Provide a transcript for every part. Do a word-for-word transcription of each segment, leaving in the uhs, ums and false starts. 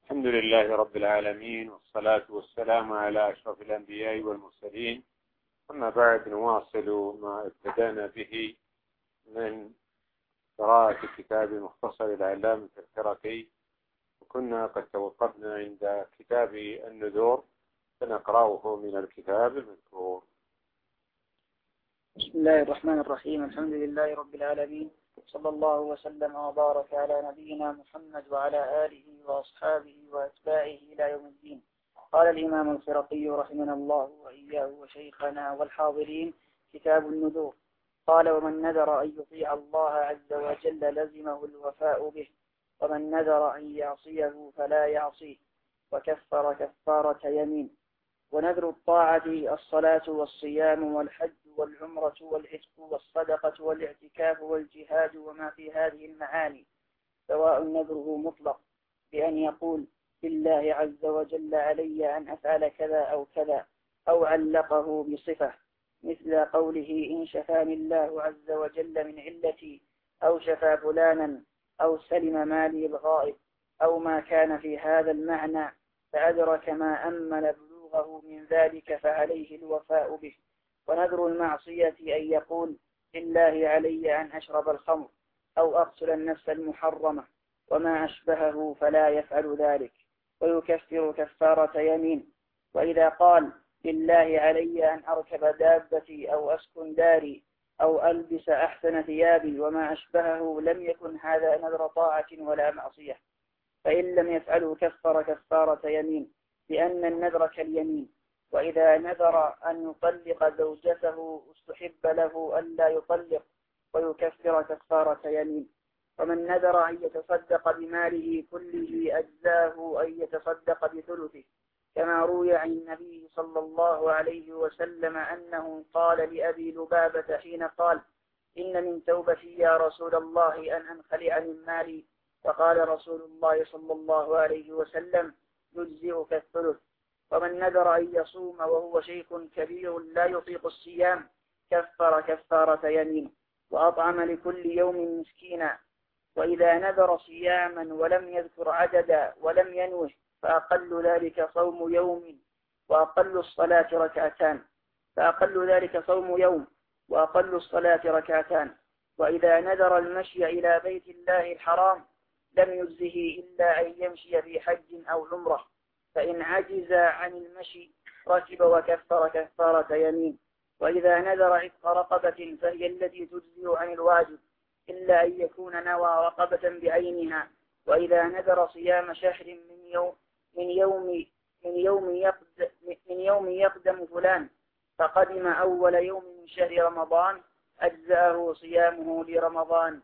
الحمد لله رب العالمين، والصلاة والسلام على أشرف الأنبياء والمرسلين. أما بعد، نواصل ما ابتدأنا به من قراءة كتاب مختصر العلامة الكركي، وكنا قد توقفنا عند كتاب النذور، فنقرأه من الكتاب المذكور. بسم الله الرحمن الرحيم. الحمد لله رب العالمين، صلى الله وسلم وبارك على نبينا محمد وعلى آله وأصحابه وأتباعه إلى يوم الدين. قال الإمام الخرقي رحمنا الله وإياه وشيخنا والحاضرين: كتاب النذور. قال: ومن نذر أن يطيع الله عز وجل لزمه الوفاء به، ومن نذر أن يعصيه فلا يعصيه، وكفر كفارة يمين. ونذر الطاعة الصلاة والصيام والحج والعمرة والعتق والصدقة والاعتكاف والجهاد وما في هذه المعاني، سواء نذره مطلق بأن يقول: لله عز وجل علي أن أفعل كذا أو كذا، أو علقه بصفة مثل قوله: إن شفاني الله عز وجل من علتي، أو شفى فلانا، أو سلم مالي الغائب، أو ما كان في هذا المعنى فأدرك ما أمل بلوغه من ذلك فعليه الوفاء به. ونذر المعصية أن يقول: لله علي أن أشرب الخمر، أو أقتل النفس المحرمة، وما أشبهه فلا يفعل ذلك، ويكفر كفارة يمين. وإذا قال: لله علي أن أركب دابتي، أو أسكن داري، أو ألبس أحسن ثيابي، وما أشبهه، لم يكن هذا نذر طاعة ولا معصية، فإن لم يفعله كفر كفارة يمين، لأن النذر كاليمين. وإذا نذر أن يطلق زوجته استحب له أن لا يطلق، ويكفر كفارة يمين. ومن نذر أن يتصدق بماله كله أجزاه أن يتصدق بثلثه، كما روي عن النبي صلى الله عليه وسلم أنه قال لأبي لبابة حين قال: إن من توبتي يا رسول الله أن أنخلع من مالي، فقال رسول الله صلى الله عليه وسلم: يجزئك الثلث. ومن نذر أن يصوم وهو شيخ كبير لا يطيق الصيام، كفر كفارة يمين، وأطعم لكل يوم مسكينا. وإذا نذر صياما ولم يذكر عددا ولم ينوه، فأقل ذلك صوم يوم، وأقل الصلاة ركعتان فأقل ذلك صوم يوم وأقل الصلاة ركعتان. وإذا نذر المشي إلى بيت الله الحرام لم يجزه إلا أن يمشي في حج أو عمرة، فإن عجز عن المشي ركب وكفر كفارة يمين. وإذا نذر عتق رقبة فهي التي تجزئ عن الواجب، إلا أن يكون نوى رقبة بعينها. وإذا نذر صيام شهر من يوم من يوم من يوم يقدم, من يوم يقدم فلان فقدم أول يوم من شهر رمضان، أجزأه صيامه لرمضان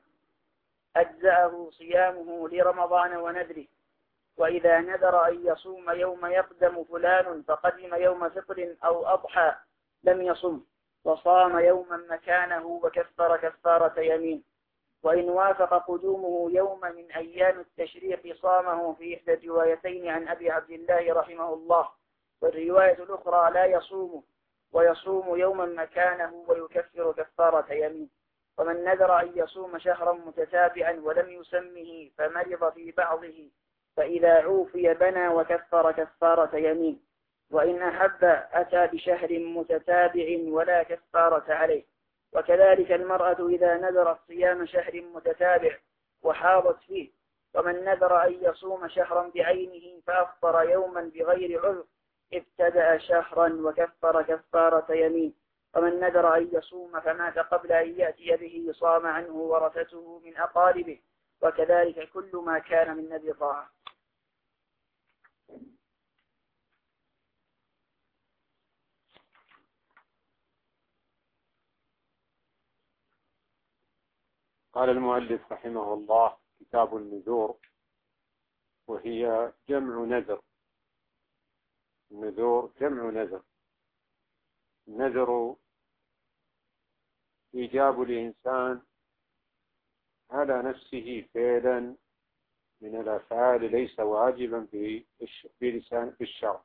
أجزأه صيامه لرمضان ونذره. وإذا نذر أن يصوم يوم يقدم فلان فقدم يوم فطر أو أضحى لم يصم، وصام يوما مكانه وكفر كفارة يمين. وإن وافق قدومه يوم من أيام التشريق صامه في إحدى الروايتين عن أبي عبد الله رحمه الله، والرواية الأخرى لا يصوم، ويصوم يوما مكانه ويكفر كفارة يمين. ومن نذر أن يصوم شهرا متتابعا ولم يسمه فمرض في بعضه، فإذا عوفي بنى وكفر كفارة يمين. وإن أحب أتى بشهر متتابع ولا كفارة عليه. وكذلك المرأة إذا نذرت صيام شهر متتابع وحاضت فيه. ومن نذر أن يصوم شهرا بعينه فأفطر يوما بغير عذر ابتدأ شهرا وكفر كفارة يمين. ومن نذر أن يصوم فمات قبل أن يأتي به صام عنه ورثته من أقاربه. وكذلك كل ما كان من نذر طاعة. قال المؤلف رحمه الله: كتاب النذور، وهي جمع نذر. النذور جمع نذر. النذر إيجاب الإنسان على نفسه فعلا من الأفعال ليس واجبا في لسان في الشرع.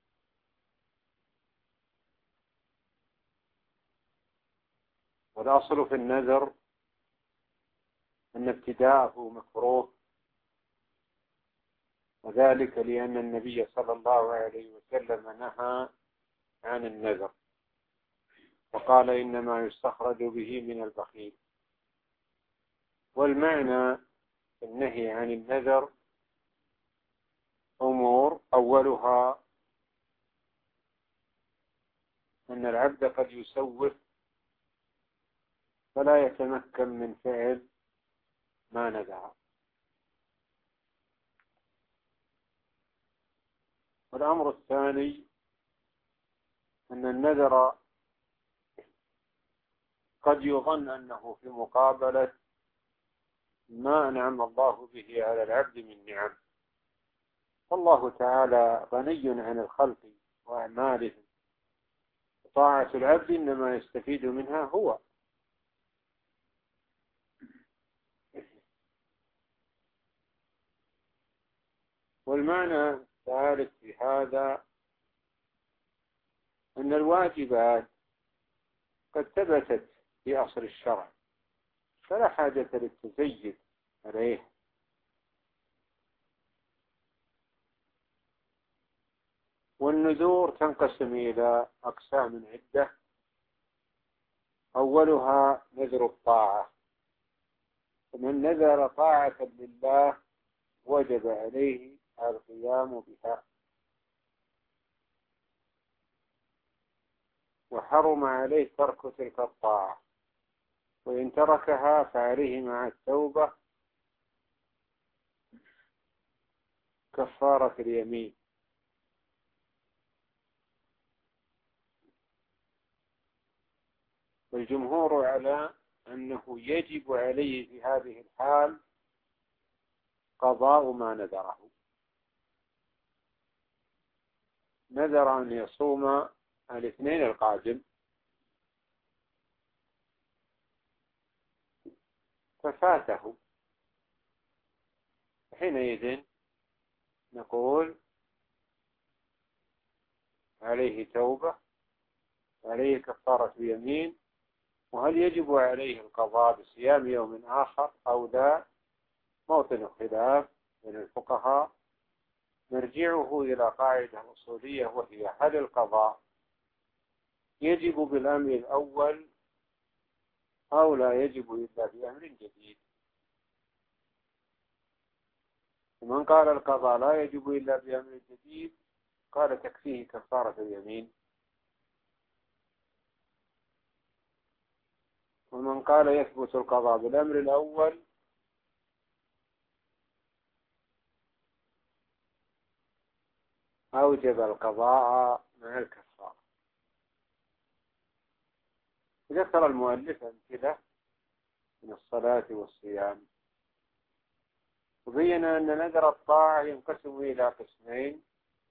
والأصل في النذر أن ابتداءه مكروه، وذلك لأن النبي صلى الله عليه وسلم نهى عن النذر، وقال إنما يستخرج به من البخيل. والمعنى النهي عن النذر أمور، أولها أن العبد قد يسوف فلا يتمكن من فعل ما نذر. والأمر الثاني أن النذر قد يظن أنه في مقابلة ما أنعم الله به على العبد من نعم، والله تعالى غني عن الخلق وأعمالهم، طاعة العبد إنما يستفيد منها هو. والمعنى الثالث في هذا أن الواجبات قد ثبتت في أصل الشرع فلا حاجة للتزيد عليه. والنذور تنقسم إلى أقسام عدة، أولها نذر الطاعة، فمن نذر طاعة لله وجب عليه القيام بها، وحرم عليه ترك تلك الطاعة، وإن تركها فعليه مع التوبة كفارة اليمين. والجمهور على أنه يجب عليه في هذه الحال قضاء ما نذره. نذر أن يصوم الاثنين القادم ففاته، حينئذ نقول عليه توبة، عليه كفارة يمين. وهل يجب عليه القضاء بصيام يوم آخر أو لا؟ موطن الخلاف بين الفقهاء، نرجعه إلى قاعدة أصولية، وهي هل القضاء يجب بالأمر الأول أو لا يجب إلا بأمر جديد؟ ومن قال القضاء لا يجب إلا بأمر جديد قال تكفيه كفارة اليمين، ومن قال يثبت القضاء بالأمر الأول أوجب القضاء مع الكفارة. ذكر المؤلف أمثلة من الصلاة والصيام، وبين أن نذر الطاعة ينقسم إلى قسمين: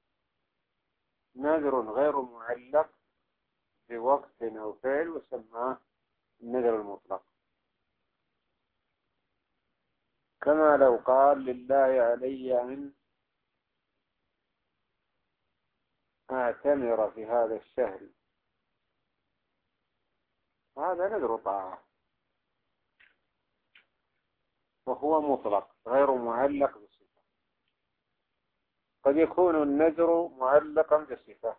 نذر غير معلق بوقت أو فعل وسماه النذر المطلق، كما لو قال لله علي أن أعتمر في هذا الشهر، هذا نذر طاعة وهو مطلق غير معلق بصفة. قد يكون النذر معلقا بصفة،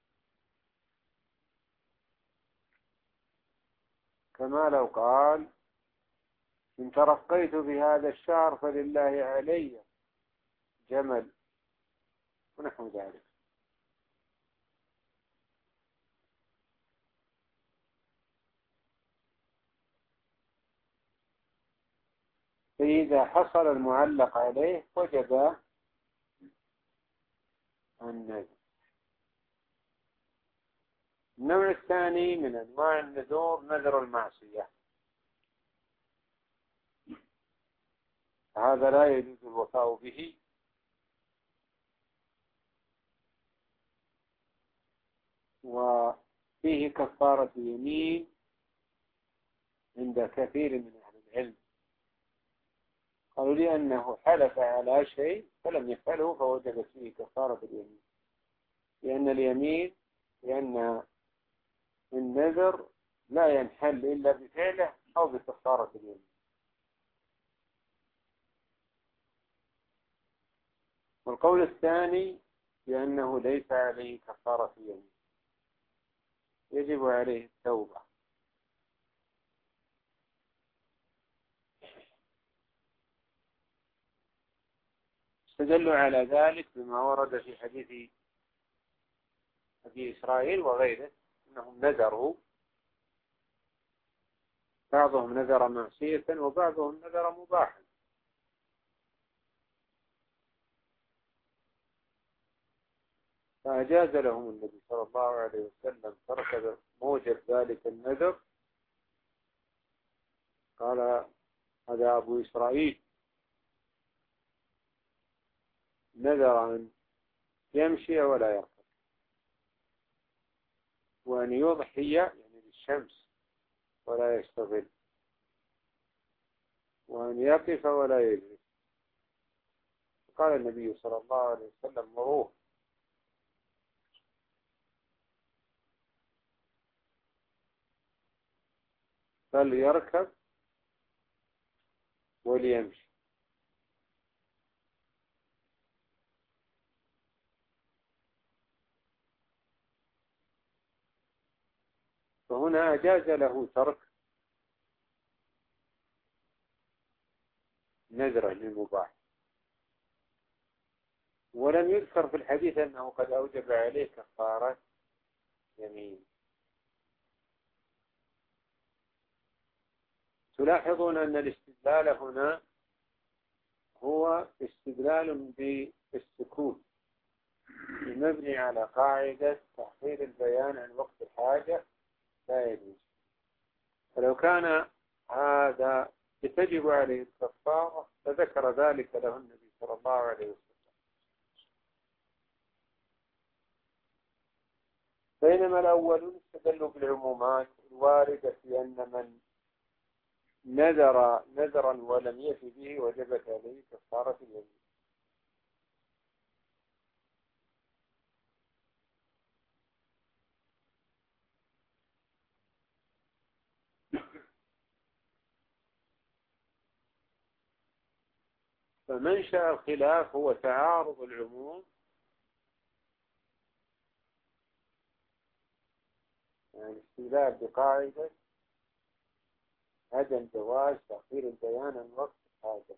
كما لو قال إن ترقيت في هذا الشهر فلله علي جمل ونحو ذلك. فإذا حصل المعلق عليه وجب النذر. النوع الثاني من أنواع النذور نذر المعصية، هذا لا يجوز الوفاء به، وفيه كفارة يمين عند كثير من أهل العلم. قالوا لأنه حلف على شيء فلم يفعله فوجب فيه كفارة اليمين، لأن اليمين لأن النذر لا ينحل إلا بفعله أو بكفارة اليمين. والقول الثاني بأنه ليس عليه كفارة يمين، يجب عليه التوبة. استدلوا على ذلك بما ورد في حديث أبي إسرائيل وغيره أنهم نذروا، بعضهم نذر معصية وبعضهم نذر مباحا، فأجاز لهم النبي صلى الله عليه وسلم ترك موجب ذلك النذر. قال هذا أبو إسرائيل نذر أن يمشي ولا يركب، وأن يضحي يعني بالشمس ولا يشتغل، وأن يقف ولا يجلس. قال النبي صلى الله عليه وسلم مروه فليركب وليمشي. فهنا أجاز له ترك نذره للمباح، ولم يذكر في الحديث أنه قد أوجب عليه كفارة يمين. تلاحظون أن الاستدلال هنا هو استدلال بالسكون مبني على قاعدة تأخير البيان عن وقت الحاجة لا يجوز. فلو كان هذا تجب عليه الكفارة فذكر ذلك له النبي صلى الله عليه وسلم. بينما الأولون استدلوا بالعمومات الواردة في أن من نذر نذرا ولم يفي به وجبت عليه كفارة اليمين. فمنشأ الخلاف هو تعارض العموم يعني استدلال بقاعدة عدم جواز تأخير البيان عن وقت الحاجة،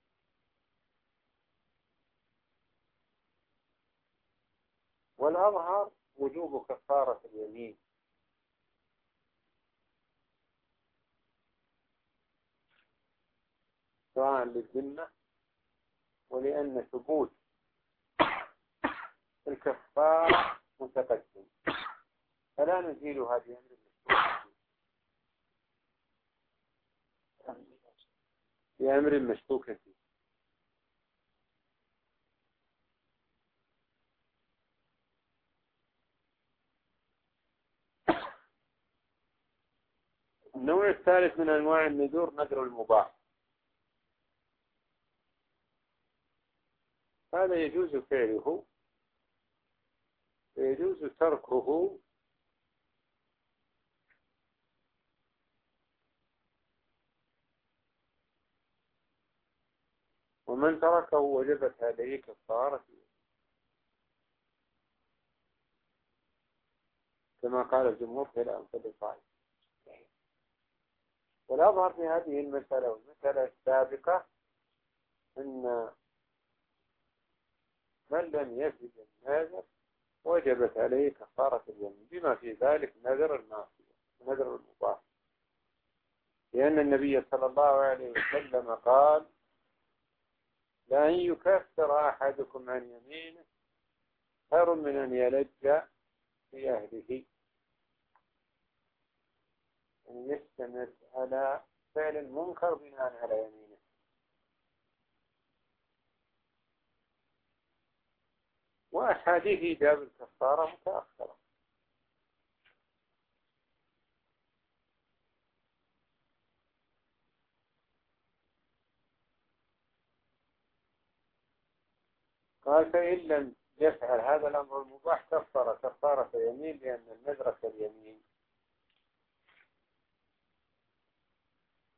والأظهر وجوب كفارة اليمين. سواء للذمة ولأن ثبوت الكفارة متقدم، فلا نزيل هذه بأمر مشكوك فيه. النوع الثالث من أنواع النذور نذر المباح. هذا يجوز فعله ويجوز تركه ومن تركه وجبت عليه كفارة كما قال الجمهور في الأمثلة الطائفة. والأظهر في هذه المسألة والمسألة السابقة أن من لم يفد النذر وجبت عليه كفارة اليمين، بما في ذلك نذر المعصية ونذر المباح، لأن النبي صلى الله عليه وسلم قال لأن يكفر أحدكم عن يمينه خير من أن يلج في أهله، أن يستمر على فعل المنكر بناء على يمينه. وأحاديث إيجاب الكفارة متأخرة. قال فإن لم يفعل هذا الأمر المباح كفر كفارة يمين، لأن النذر كاليمين.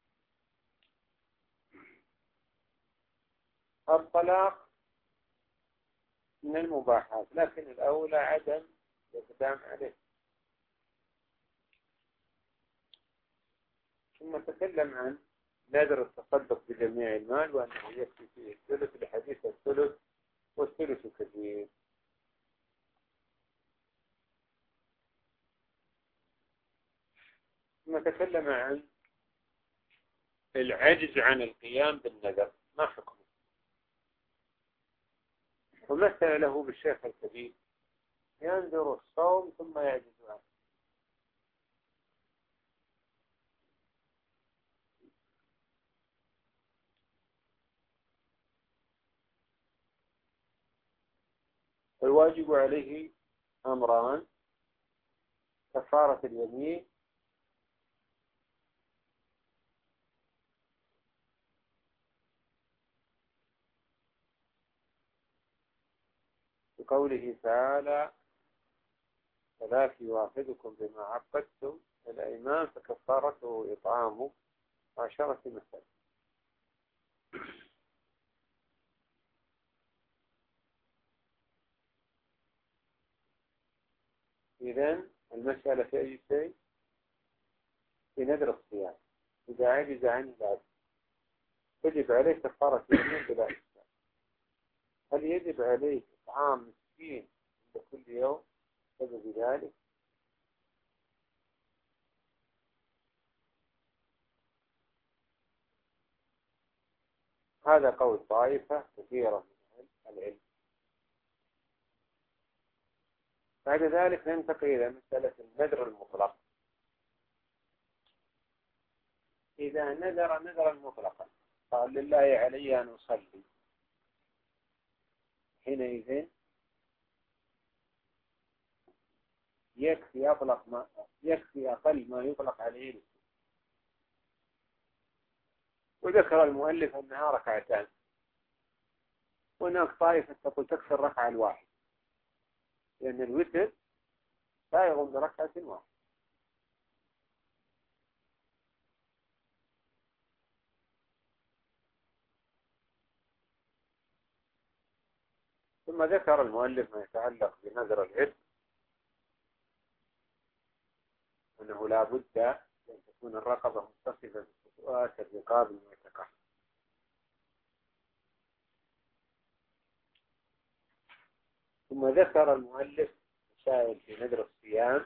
الطلاق من المباحات، لكن الأولى عدم الإقدام عليه. ثم تكلم عن نذر التصدق بجميع المال وأنه يكفي فيه الثلث لحديث الثلث والثلث كثير. ثم تكلم عن العجز عن القيام بالنذر، ما حكمه؟ ومثل له بالشيخ الكبير ينذر الصوم ثم يعجز عنه. الواجب عليه أمران: كفارة اليمين بقوله تعالى: فلا يؤاخذكم بما عقدتم الأيمان فكفارته إطعام عشرة مساكين. إذن المسألة في أي شيء؟ في نذر الصيام. إذا عجز عن ذلك يجب عليه كفارة اليمين بلا إشكال. هل يجب عليه إطعام مسكين عند كل يوم بسبب ذلك؟ هذا قول طائفة كثيرة من العلم. بعد ذلك ننتقل إلى مسألة النذر المطلق. إذا نذر نذرا مطلقا قال: لله علي أن أصلي، حينئذ يكفي أطلق ما يكفي أقل ما يطلق عليه الاسم. وذكر المؤلف أنها ركعتان، هناك طائفة تقول تكفي الركعة الواحدة، لأن الوتر لا يغم بركعة واحدة. ثم ذكر المؤلف ما يتعلق بنذر العتق، أنه لا بد أن تكون الرقبة متصفة بخطوات الرقاب المعتقة. ثم ذكر المؤلف مسائل في نذر الصيام،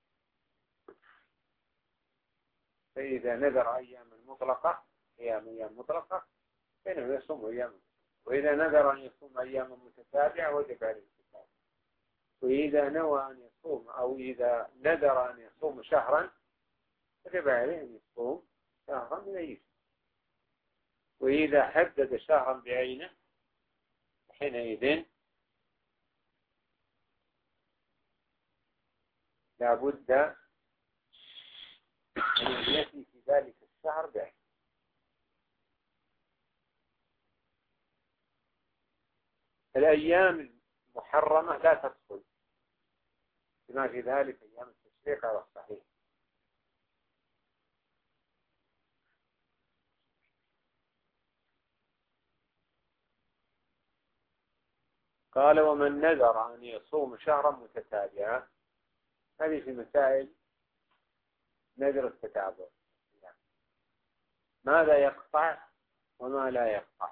فإذا نذر أيام مطلقة أيام أيام مطلقة فإنه يصوم أيام، وإذا نذر أن يصوم أيام متتابعة وجب عليه الكفارة، وإذا نوى أن يصوم أو إذا نذر أن يصوم شهرا وجب عليه أن يصوم شهرا من أي شهر، وإذا حدد شهرا بعينه حينئذ لا بد أن يأتي في ذلك الشهر بعينه. الأيام المحرمة لا تدخل بما في ذلك أيام التشريق على الصحيح. قال: ومن نذر أن يصوم شهرا متتابعا. هذه في مسائل نذر التتابع، ماذا يقطع وما لا يقطع.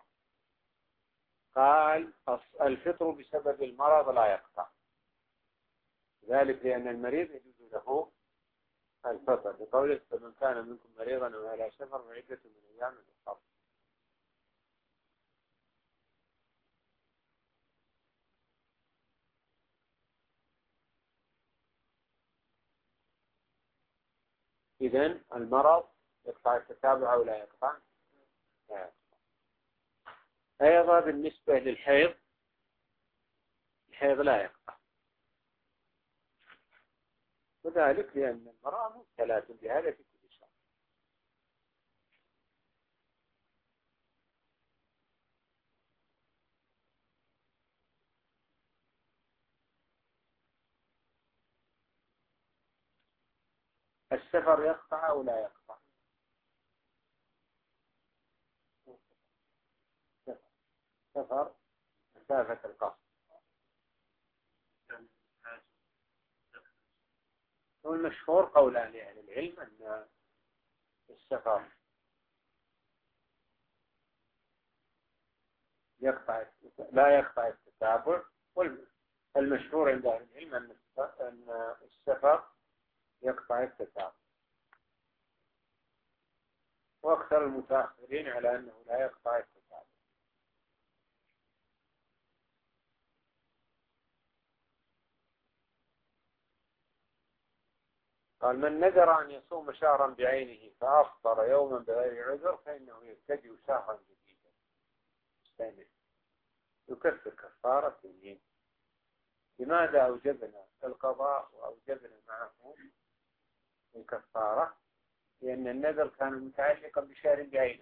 قال: الفطر بسبب المرض لا يقطع، ذلك لأن المريض يجوز له الفطر بقوله: فمن كان منكم مريضا أو على سفر فعدة من أيام أخرى. إذن المرض يقطع التتابع أو لا يقطع؟ لا يقطع. أيضا بالنسبة للحيض، الحيض لا يقطع، وذلك لأن المرأة مبتلى بهذا في كل شهر. السفر يقطع أو لا يقطع؟ سفر مسافة القصر والمشهور قولان لأهل العلم أن السفر يقطع لا يقطع التتابع، والمشهور عند أهل العلم أن السفر يقطع التتابع، وأكثر المتأخرين على أنه لا يقطع التتابع. قال: من نذر أن يصوم شهرا بعينه فأفطر يوما بغير عذر فإنه يبتدئ شهرا جديدا ثانيا يكفر كفارة يمين. لماذا أوجبنا القضاء وأوجبنا معه الكفارة؟ لأن النذر كان متعلقا بشهر بعينه،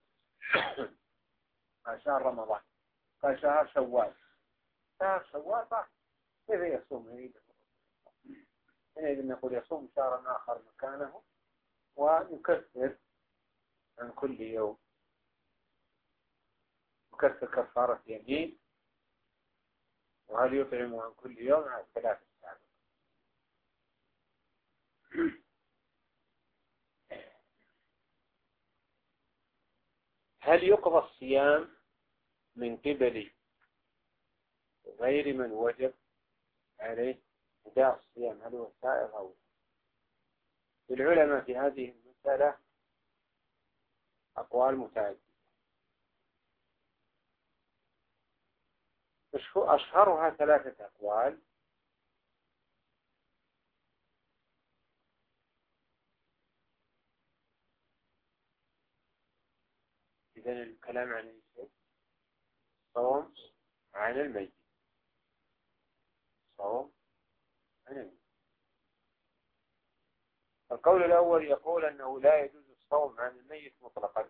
شهر رمضان، قال شهر شوال، شهر شوال صح، كيف يصوم عيد؟ حينئذ نقول يصوم شهرا آخر مكانه ويكفر عن كل يوم، يكفر كفارة يمين. وهل يطعم عن كل يوم على الثلاثة السابقة؟ هل يقضى الصيام من قبل غير من وجب عليه أداء الصيام؟ هل هو سائغ أو لا؟ العلماء في هذه المسألة أقوال متعددة، أشهرها ثلاثة أقوال. إذن الكلام عن الشيء صوم عن الميت، صوم عن الميت. القول الأول يقول أنه لا يجوز الصوم عن الميت مطلقا،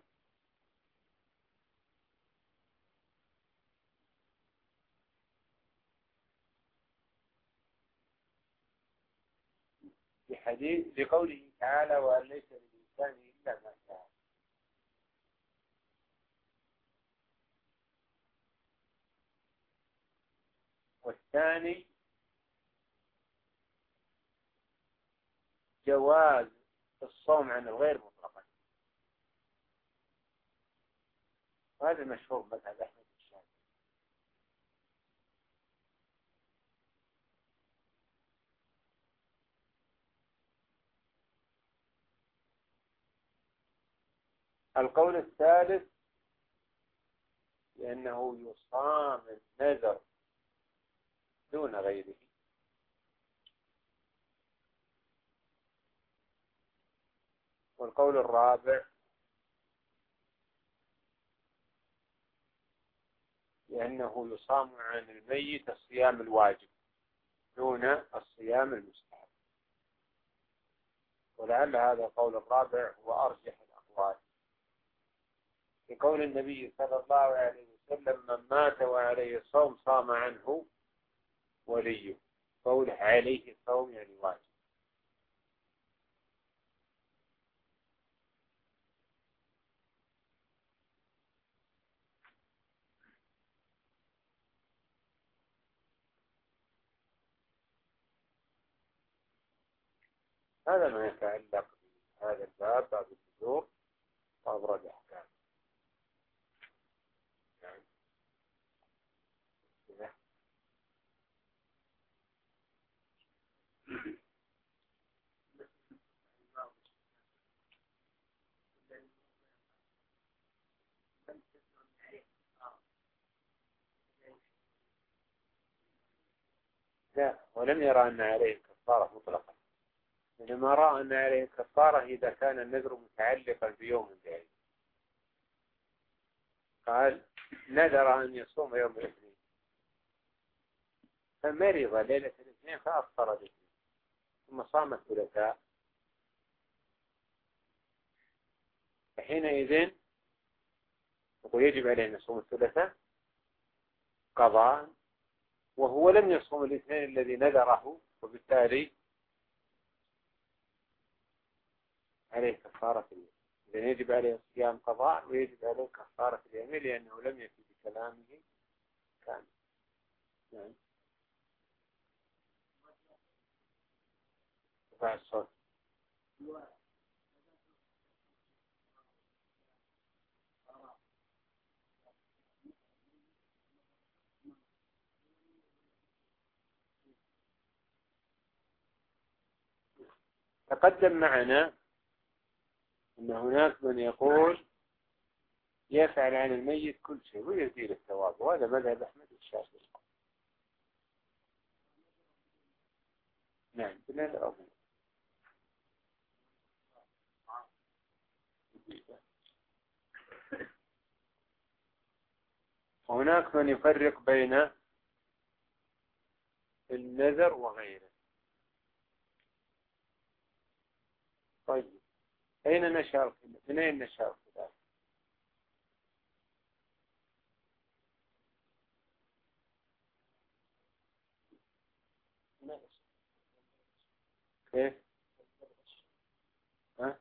بحديث لقوله تعالى: وأن ليس للإنسان إلا ما سعى. والثاني جواز الصوم عن الغير مطلقا، وهذا مشهور مذهب أحمد الشافعي. القول الثالث لأنه يصام النذر دون غيره. والقول الرابع لأنه يصام عن الميت الصيام الواجب دون الصيام المستحب. ولعل هذا القول الرابع هو أرجح الأقوال، في قول النبي صلى الله عليه وسلم: من مات وعليه صوم صام عنه وليه. قوله عليه صوم يعني واجب. هذا ما يتعلق بهذا الباب، باب النذور وأبرز أحكام. يعني لا، ولم يرى أن عليه كفارة مطلقا، إنما رأى أن عليه كفارة إذا كان النذر متعلقا بيوم بعيد. قال: نذر أن يصوم يوم الاثنين فمرض ليلة الاثنين فأفطر الاثنين ثم صام الثلاثاء، فحينئذ يجب عليه أن يصوم الثلاثاء قضاء، وهو لم يصوم الاثنين الذي نذره، وبالتالي عليه كفارة اليمين. إذن يجب عليه صيام قضاء ويجب عليه كفارة اليمين لأنه لم يفي بكلامه كان. نعم. ارفع الصوت. تقدم معنا أن هناك من يقول يفعل عن الميت كل شيء ويزيل الثواب، وهذا مذهب أحمد الشافعي. نعم بالنذر أو هناك من يفرق بين النذر وغيره. طيب أين نشأ الخلاف؟ من أين نشأ الخلاف؟ كيف؟ ها؟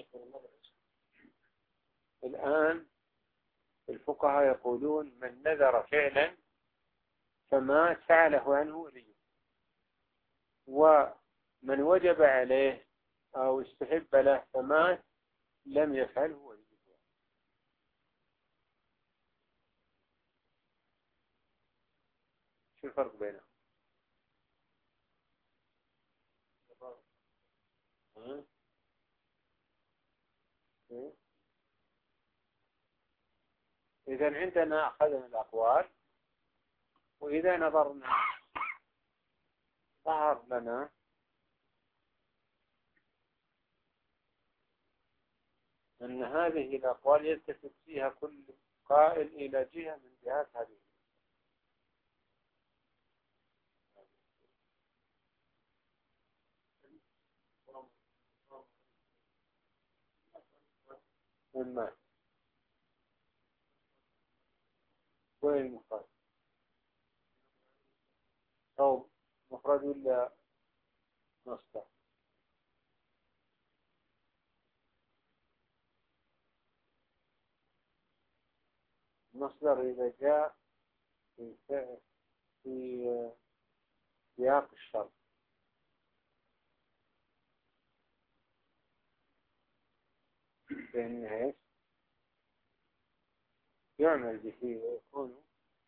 الآن الفقهاء يقولون من نذر فعلا فما فعله عنه وليه، ومن وجب عليه أو استحب له فمات لم يفعله وليه. شو الفرق بينهم؟ ها؟ إذا عندنا أخذنا الأقوال، وإذا نظرنا ظهر لنا أن هذه الأقوال يلتفت فيها كل قائل إلى جهة من جهات هذه. مما وين المفرد؟ أو مفرد ولا مصدر؟ المصدر إذا جاء في في سياق الشرط، فإنه إيش؟ يعمل به ويكون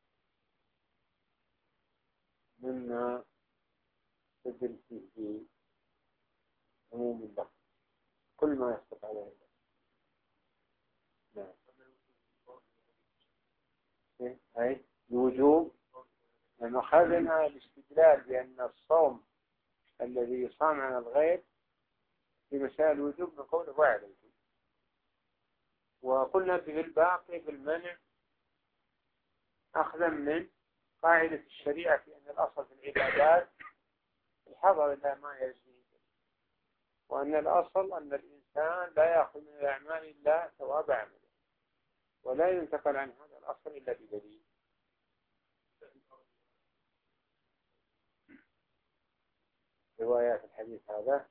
مما تدل فيه عموم اللفظ كل ما يصدق عليه اللفظ. نعم. أي الوجوب لما أخذنا الاستدلال بأن الصوم الذي يصام عن الغير في مسائل الوجوب نقول وعليه، وقلنا في الباقي بالمنع أخذا من قاعدة الشريعة في أن الأصل في العبادات الحظر إلى ما يجري، وأن الأصل أن الإنسان لا يأخذ من الأعمال إلا ثواب عمله، ولا ينتقل عن هذا الأصل إلا بدليل. روايات الحديث هذا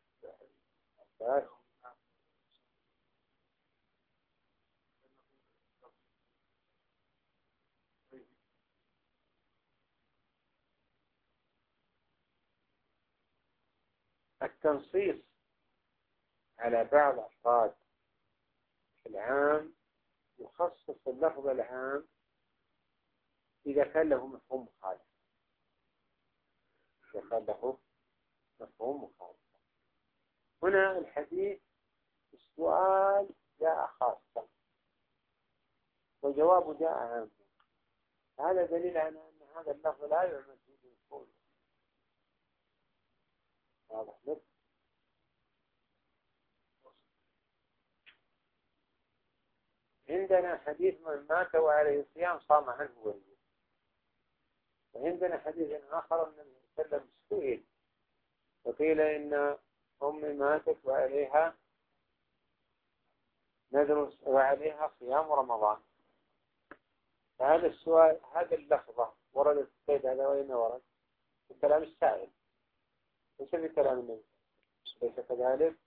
التنصيص على بعض أفراد العام يخصص اللفظ العام إذا كان له مفهوم مخالف، إذا كان له مفهوم مخالف. هنا الحديث السؤال جاء خاصا وجوابه جاء عاما، هذا دليل على أن هذا اللفظ لا يعمل فيه بالمفهوم. واضح لك؟ عندنا حديث من مات وعليه الصيام صام عنه وليه، وعندنا حديث آخر أن النبي صلى الله عليه وسلم سئل وقيل إن أمي ماتت وعليها نذر وعليها صيام رمضان، فهذا السؤال هذا اللفظة وردت السيد هذا وين ورد؟ في كلام السائل ليس في كلام النبي، ليس كذلك؟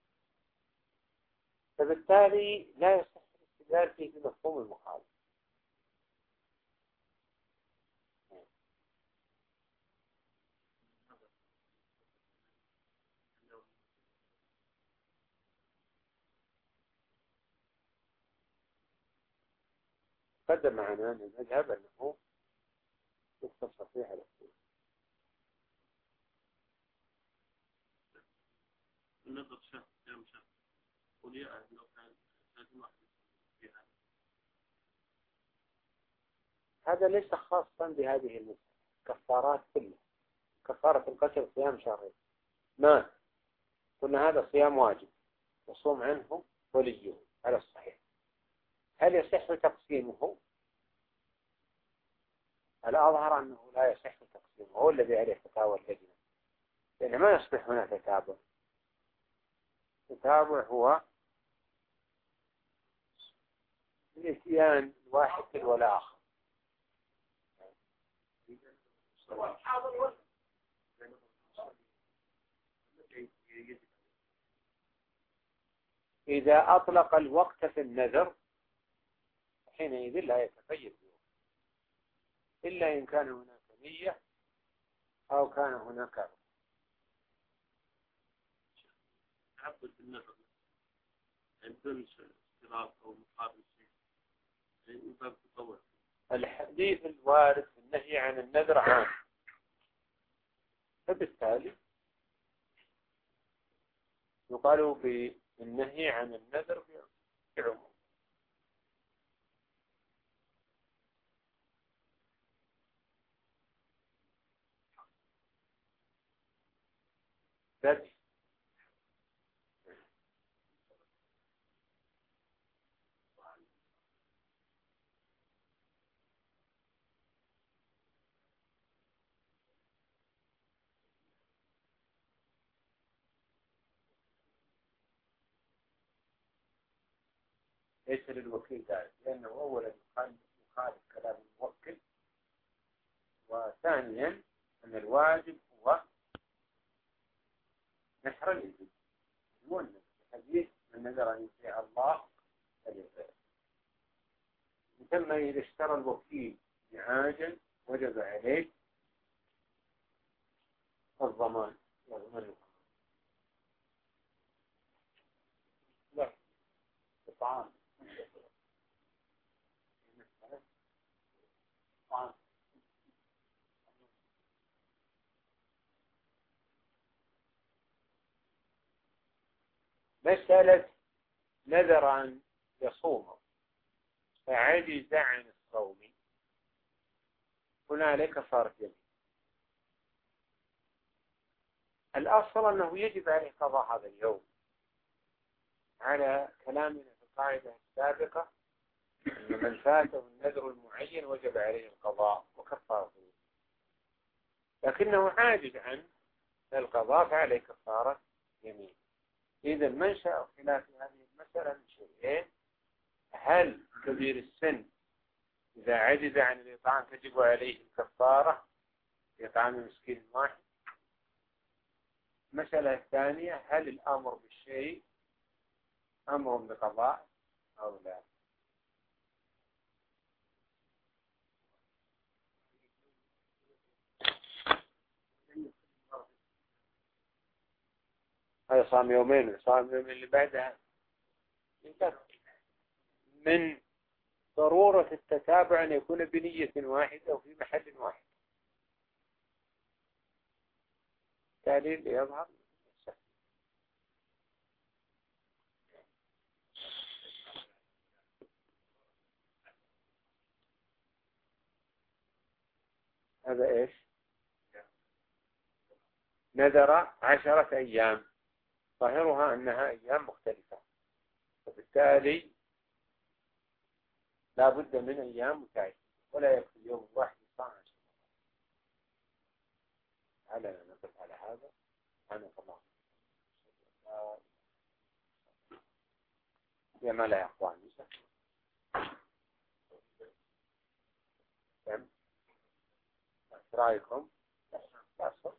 فبالتالي لا يصح الاستدلال فيه بمفهوم المخالف. قدم معنا أن المذهب أنه يختصر فيها الاختلاف. النظر شهر كم شهر وليا لو كان لازم واحد فيها. هذا ليس خاصا بهذه المسألة، كفارات كلها، كفارة القتل صيام شهرين ما قلنا هذا صيام واجب يصوم عنه وليه على الصحيح. هل يصح تقسيمه؟ الأظهر أنه لا يصح تقسيمه، هو الذي عليه فتاوى اللجنة، لأن ما يصبح هنا تتابع. التتابع هو الاتيان الواحد تلو الآخر. إذا أطلق الوقت في النذر حينئذ لا يتقيد به، إلا إن كان هناك نية أو كان هناك رغبة. تعبد بالنذر بدون اشتراط أو مقابل شيء، يعني باب تطوع. الحديث الوارد في النهي عن النذر عام، فبالتالي يقال بالنهي عن النذر بعموم. ذاتي ليس للوكيل ذلك، لأنه أولا يخالف كلام الموكل، وثانيا أن الواجب هو نحر الإبل والنذر، الحديث من نذر أن يطيع الله فليطيعه. ثم إذا اشترى الوكيل بعاجل وجب عليه الضمان يضمن لا الطعام مسألة نذر أن يصوم فعجز عن الصوم، هنا عليه كفارة يمين. الأصل أنه يجب عليه قضاء هذا اليوم على كلامنا في القاعدة السابقة أن من فاته النذر المعين وجب عليه القضاء وكفارته، لكنه عاجز عن القضاء فعليه كفارة يمين. إذا منشأ خلاف هذه المسألة من شيئين: هل كبير السن إذا عجز عن الإطعام تجب عليه الكفارة إطعام مسكين واحد؟ المسألة الثانية: هل الأمر بالشيء أمر بقضاء أو لا؟ هذا صام يومين، صام يومين اللي بعدها. من ضرورة التتابع أن يكون بنية واحدة وفي محل واحد. تعليل يظهر هذا إيش؟ نذر عشرة أيام، ظاهرها أنها أيام مختلفة، وبالتالي لا بد من أيام متعددة، ولا يكفي يوم واحد صام عشرة. على نقف على هذا. أنا الله يا ما لا يقواني كم رأيكم؟